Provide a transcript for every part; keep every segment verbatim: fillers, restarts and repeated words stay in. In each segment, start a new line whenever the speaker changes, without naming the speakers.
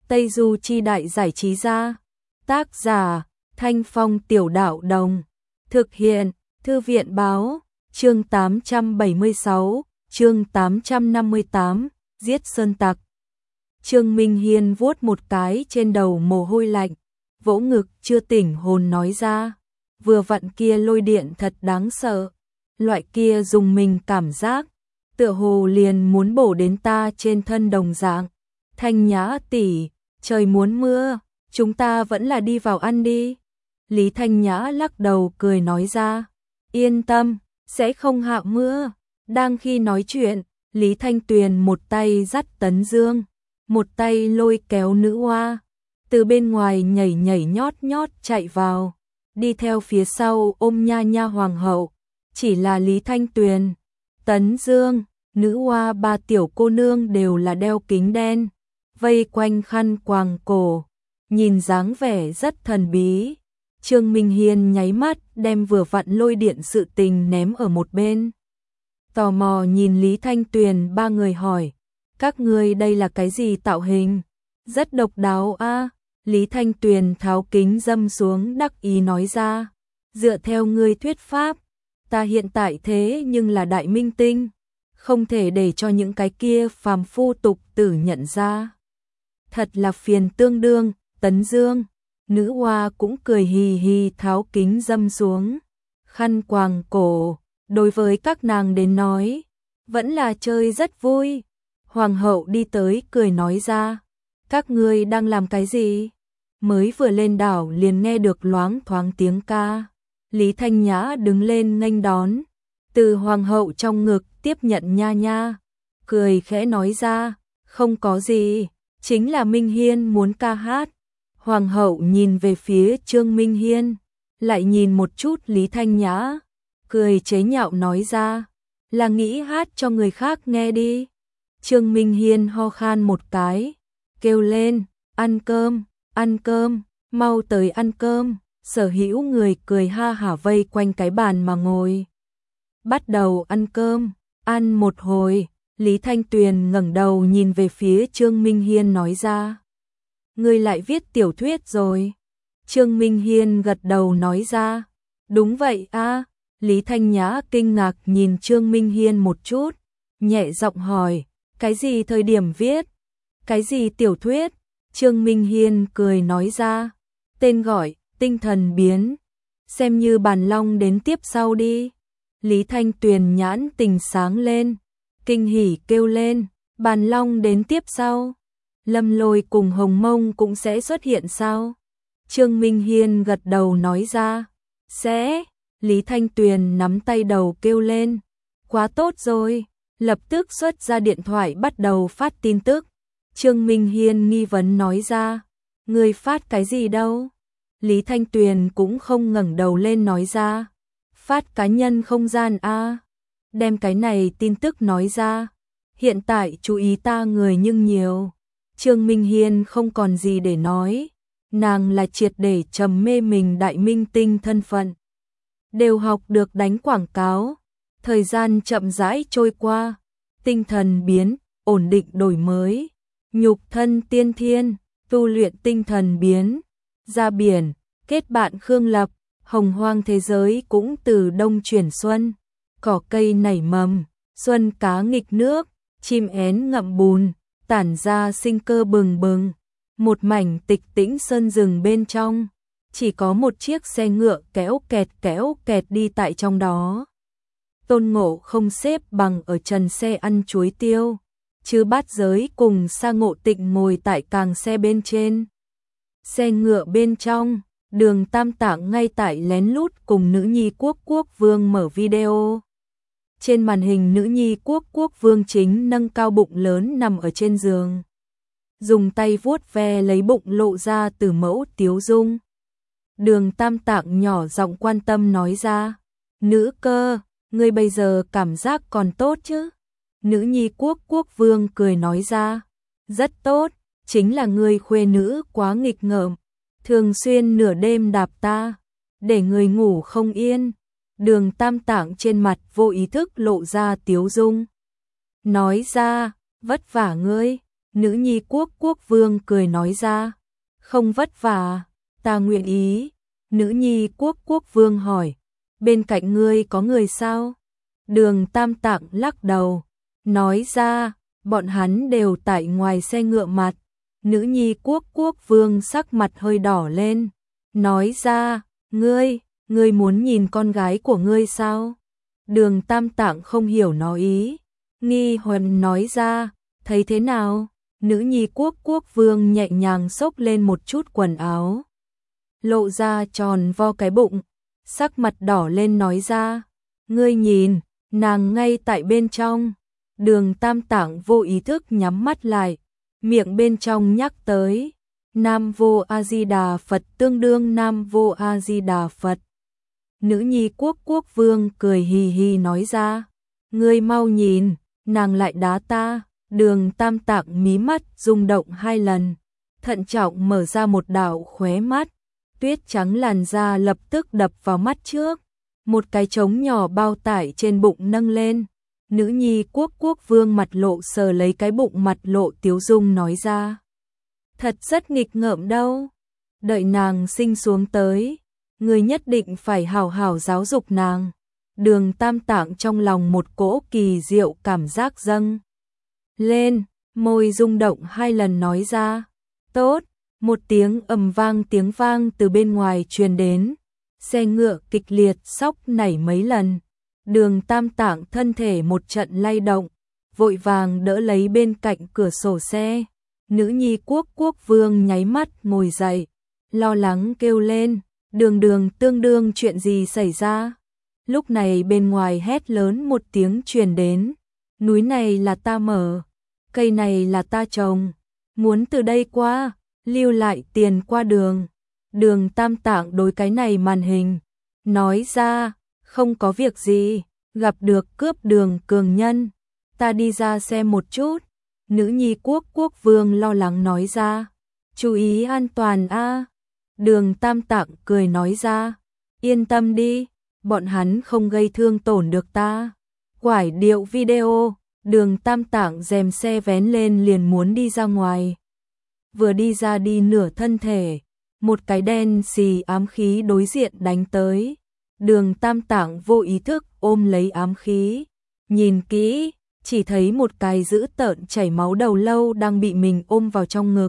Tây Du Chi Đại Giải Trí Gia. Tác giả Thanh Phong Tiểu Đạo Đồng. Thực hiện Thư viện Báo. Chương tám trăm bảy mươi sáu, chương tám trăm năm mươi tám, giết sơn tặc. Trương Minh Hiên vuốt một cái trên đầu mồ hôi lạnh, vỗ ngực chưa tỉnh hồn nói ra, vừa vặn kia lôi điện thật đáng sợ, loại kia dùng mình cảm giác, tựa hồ liền muốn bổ đến ta trên thân đồng dạng. Thanh Nhã tỷ, trời muốn mưa, chúng ta vẫn là đi vào ăn đi. Lý Thanh Nhã lắc đầu cười nói ra, yên tâm, sẽ không hạ mưa. Đang khi nói chuyện, Lý Thanh Tuyền một tay dắt Tấn Dương, một tay lôi kéo nữ hoa, từ bên ngoài nhảy nhảy nhót nhót chạy vào, đi theo phía sau ôm Nha Nha hoàng hậu. Chỉ là Lý Thanh Tuyền, Tấn Dương, nữ hoa ba tiểu cô nương đều là đeo kính đen, vây quanh khăn quàng cổ, nhìn dáng vẻ rất thần bí. Trương Minh Hiên nháy mắt đem vừa vặn lôi điện sự tình ném ở một bên. Tò mò nhìn Lý Thanh Tuyền ba người hỏi, các ngươi đây là cái gì tạo hình? Rất độc đáo a. Lý Thanh Tuyền tháo kính dâm xuống đắc ý nói ra, dựa theo ngươi thuyết pháp, ta hiện tại thế nhưng là đại minh tinh, không thể để cho những cái kia phàm phu tục tử nhận ra. Thật là phiền tương đương. Tấn Dương, nữ hoa cũng cười hì hì tháo kính dâm xuống, khăn quàng cổ, đối với các nàng đến nói, vẫn là chơi rất vui. Hoàng hậu đi tới cười nói ra, các ngươi đang làm cái gì? Mới vừa lên đảo liền nghe được loáng thoáng tiếng ca. Lý Thanh Nhã đứng lên nghênh đón, từ hoàng hậu trong ngực tiếp nhận Nha Nha, cười khẽ nói ra, không có gì, chính là Minh Hiên muốn ca hát. Hoàng hậu nhìn về phía Trương Minh Hiên, lại nhìn một chút Lý Thanh Nhã, cười chế nhạo nói ra, là nghĩ hát cho người khác nghe đi. Trương Minh Hiên ho khan một cái, kêu lên, ăn cơm, ăn cơm, mau tới ăn cơm. Sở hữu người cười ha hả vây quanh cái bàn mà ngồi. Bắt đầu ăn cơm, ăn một hồi, Lý Thanh Tuyền ngẩng đầu nhìn về phía Trương Minh Hiên nói ra, ngươi lại viết tiểu thuyết rồi. Trương Minh Hiên gật đầu nói ra, đúng vậy a. Lý Thanh Nhã kinh ngạc nhìn Trương Minh Hiên một chút, nhẹ giọng hỏi, cái gì thời điểm viết? Cái gì tiểu thuyết? Trương Minh Hiên cười nói ra, tên gọi, tinh thần biến, xem như Bàn Long đến tiếp sau đi. Lý Thanh Tuyền nhãn tình sáng lên, kinh hỉ kêu lên, Bàn Long đến tiếp sau. Lâm Lôi cùng Hồng Mông cũng sẽ xuất hiện sao? Trương Minh Hiên gật đầu nói ra, sẽ. Lý Thanh Tuyền nắm tay đầu kêu lên, quá tốt rồi, lập tức xuất ra điện thoại bắt đầu phát tin tức. Trương Minh Hiên nghi vấn nói ra, người phát cái gì đâu? Lý Thanh Tuyền cũng không ngẩng đầu lên nói ra, phát cá nhân không gian a. Đem cái này tin tức nói ra, hiện tại chú ý ta người nhưng nhiều. Trương Minh Hiên không còn gì để nói, nàng là triệt để trầm mê mình đại minh tinh thân phận, đều học được đánh quảng cáo. Thời gian chậm rãi trôi qua, tinh thần biến, ổn định đổi mới, nhục thân tiên thiên, tu luyện tinh thần biến, ra biển, kết bạn Khương Lập, hồng hoang thế giới cũng từ đông chuyển xuân, cỏ cây nảy mầm, xuân cá nghịch nước, chim én ngậm bùn, tản ra sinh cơ bừng bừng. Một mảnh tịch tĩnh sơn rừng bên trong, chỉ có một chiếc xe ngựa kéo kẹt kéo kẹt đi tại trong đó. Tôn Ngộ Không xếp bằng ở trần xe ăn chuối tiêu, chứ Bát Giới cùng Sa Ngộ Tịnh ngồi tại càng xe bên trên. Xe ngựa bên trong, Đường Tam Tạng ngay tại lén lút cùng nữ nhi Quốc Quốc Vương mở video. Trên màn hình nữ nhi Quốc Quốc Vương chính nâng cao bụng lớn nằm ở trên giường, dùng tay vuốt ve lấy bụng lộ ra từ mẫu tiếu dung. Đường Tam Tạng nhỏ giọng quan tâm nói ra, nữ cơ, ngươi bây giờ cảm giác còn tốt chứ? Nữ nhi Quốc Quốc Vương cười nói ra, rất tốt, chính là ngươi khuê nữ quá nghịch ngợm, thường xuyên nửa đêm đạp ta, để người ngủ không yên. Đường Tam Tạng trên mặt vô ý thức lộ ra tiếu dung, nói ra, vất vả ngươi, Nữ nhi quốc quốc vương cười nói ra. Không vất vả, ta nguyện ý. Nữ nhi quốc quốc vương hỏi. Bên cạnh ngươi có người sao? Đường Tam Tạng lắc đầu. Nói ra, bọn hắn đều tại ngoài xe ngựa mặt. Nữ nhi quốc quốc vương sắc mặt hơi đỏ lên. Nói ra, ngươi, ngươi muốn nhìn con gái của ngươi sao? Đường Tam Tạng không hiểu nó ý. Nghi Huân nói ra, thấy thế nào? Nữ nhi quốc quốc vương nhẹ nhàng xốc lên một chút quần áo. Lộ ra tròn vo cái bụng. Sắc mặt đỏ lên nói ra. Ngươi nhìn, nàng ngay tại bên trong. Đường Tam Tạng vô ý thức nhắm mắt lại. Miệng bên trong nhắc tới. Nam Vô A Di Đà Phật tương đương Nam Vô A Di Đà Phật. Nữ nhi quốc quốc vương cười hì hì nói ra. Ngươi mau nhìn, nàng lại đá ta. Đường Tam Tạng mí mắt rung động hai lần. Thận trọng mở ra một đạo khóe mắt. Tuyết trắng làn da lập tức đập vào mắt trước. Một cái trống nhỏ bao tải trên bụng nâng lên. Nữ nhi quốc quốc vương mặt lộ sờ lấy cái bụng mặt lộ tiếu dung nói ra. Thật rất nghịch ngợm đâu. Đợi nàng sinh xuống tới. Người nhất định phải hào hào giáo dục nàng. Đường Tam Tạng trong lòng một cỗ kỳ diệu cảm giác dâng lên, môi rung động hai lần nói ra. Tốt, một tiếng ầm vang tiếng vang từ bên ngoài truyền đến. Xe ngựa kịch liệt sóc nảy mấy lần. Đường Tam Tạng thân thể một trận lay động, vội vàng đỡ lấy bên cạnh cửa sổ xe. Nữ nhi quốc quốc vương nháy mắt ngồi dậy, lo lắng kêu lên. Đường đường tương đương chuyện gì xảy ra? Lúc này bên ngoài hét lớn một tiếng truyền đến. Núi này là ta mở, cây này là ta trồng, muốn từ đây qua, lưu lại tiền qua đường. Đường Tam Tạng đối cái này màn hình, nói ra, không có việc gì, gặp được cướp đường cường nhân, ta đi ra xem một chút. Nữ nhi quốc quốc vương lo lắng nói ra, chú ý an toàn a. Đường Tam Tạng cười nói ra, yên tâm đi, bọn hắn không gây thương tổn được ta. Quải điệu video, đường Tam Tạng rèm xe vén lên liền muốn đi ra ngoài. Vừa đi ra đi nửa thân thể, một cái đen xì ám khí đối diện đánh tới. Đường Tam Tạng vô ý thức ôm lấy ám khí. Nhìn kỹ, chỉ thấy một cái dữ tợn chảy máu đầu lâu đang bị mình ôm vào trong ngực.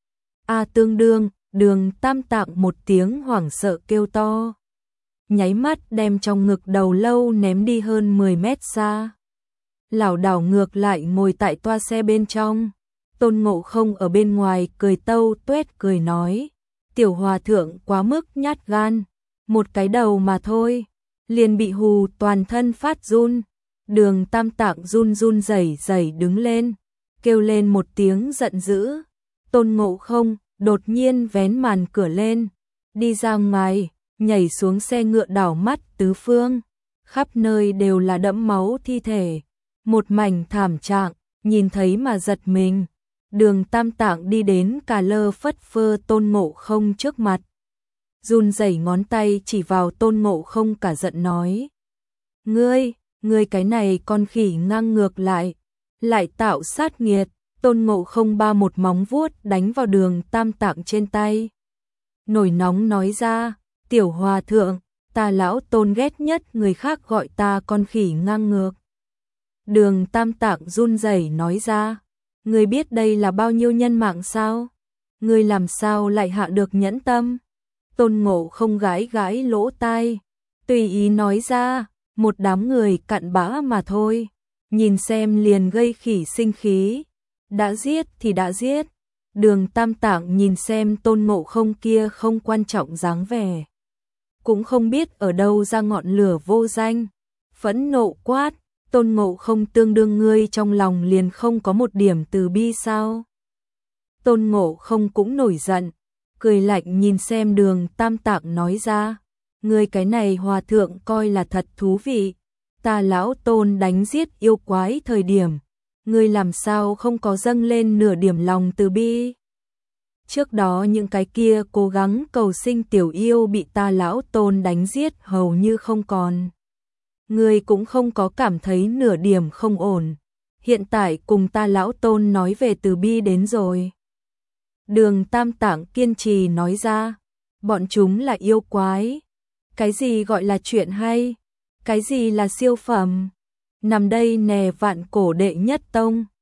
A tương đương, đường Tam Tạng một tiếng hoảng sợ kêu to. Nháy mắt đem trong ngực đầu lâu ném đi hơn mười mét xa. Lảo đảo ngược lại ngồi tại toa xe bên trong. Tôn Ngộ Không ở bên ngoài cười tâu tuét cười nói. Tiểu hòa thượng quá mức nhát gan. Một cái đầu mà thôi. Liền bị hù toàn thân phát run. Đường Tam Tạng run run rẩy rẩy đứng lên. Kêu lên một tiếng giận dữ. Tôn Ngộ Không đột nhiên vén màn cửa lên. Đi ra ngoài, nhảy xuống xe ngựa đảo mắt tứ phương. Khắp nơi đều là đẫm máu thi thể. Một mảnh thảm trạng, nhìn thấy mà giật mình. Đường Tam Tạng đi đến cà lơ phất phơ Tôn Ngộ Không trước mặt. Run rẩy ngón tay chỉ vào Tôn Ngộ Không cả giận nói. Ngươi, ngươi cái này con khỉ ngang ngược lại. Lại tạo sát nghiệt. Tôn Ngộ Không ba một móng vuốt đánh vào đường Tam Tạng trên tay. Nổi nóng nói ra, tiểu hòa thượng, ta lão Tôn ghét nhất người khác gọi ta con khỉ ngang ngược. Đường Tam Tạng run rẩy nói ra, ngươi biết đây là bao nhiêu nhân mạng sao? Ngươi làm sao lại hạ được nhẫn tâm? Tôn Ngộ Không gãi gãi lỗ tai, tùy ý nói ra, một đám người cặn bã mà thôi, nhìn xem liền gây khỉ sinh khí. Đã giết thì đã giết. Đường Tam Tạng nhìn xem Tôn Ngộ Không kia không quan trọng dáng vẻ. Cũng không biết ở đâu ra ngọn lửa vô danh. Phẫn nộ quát, Tôn Ngộ Không tương đương ngươi trong lòng liền không có một điểm từ bi sao? Tôn Ngộ Không cũng nổi giận, cười lạnh nhìn xem đường Tam Tạng nói ra. Ngươi cái này hòa thượng coi là thật thú vị. Ta lão Tôn đánh giết yêu quái thời điểm. Ngươi làm sao không có dâng lên nửa điểm lòng từ bi? Trước đó những cái kia cố gắng cầu sinh tiểu yêu bị ta lão Tôn đánh giết hầu như không còn. Ngươi cũng không có cảm thấy nửa điểm không ổn. hiện tại cùng ta lão Tôn nói về Từ Bi đến rồi. Đường Tam Tạng kiên trì nói ra, bọn chúng là yêu quái. Cái gì gọi là chuyện hay? Cái gì là siêu phẩm? Nằm đây nè vạn cổ đệ nhất tông.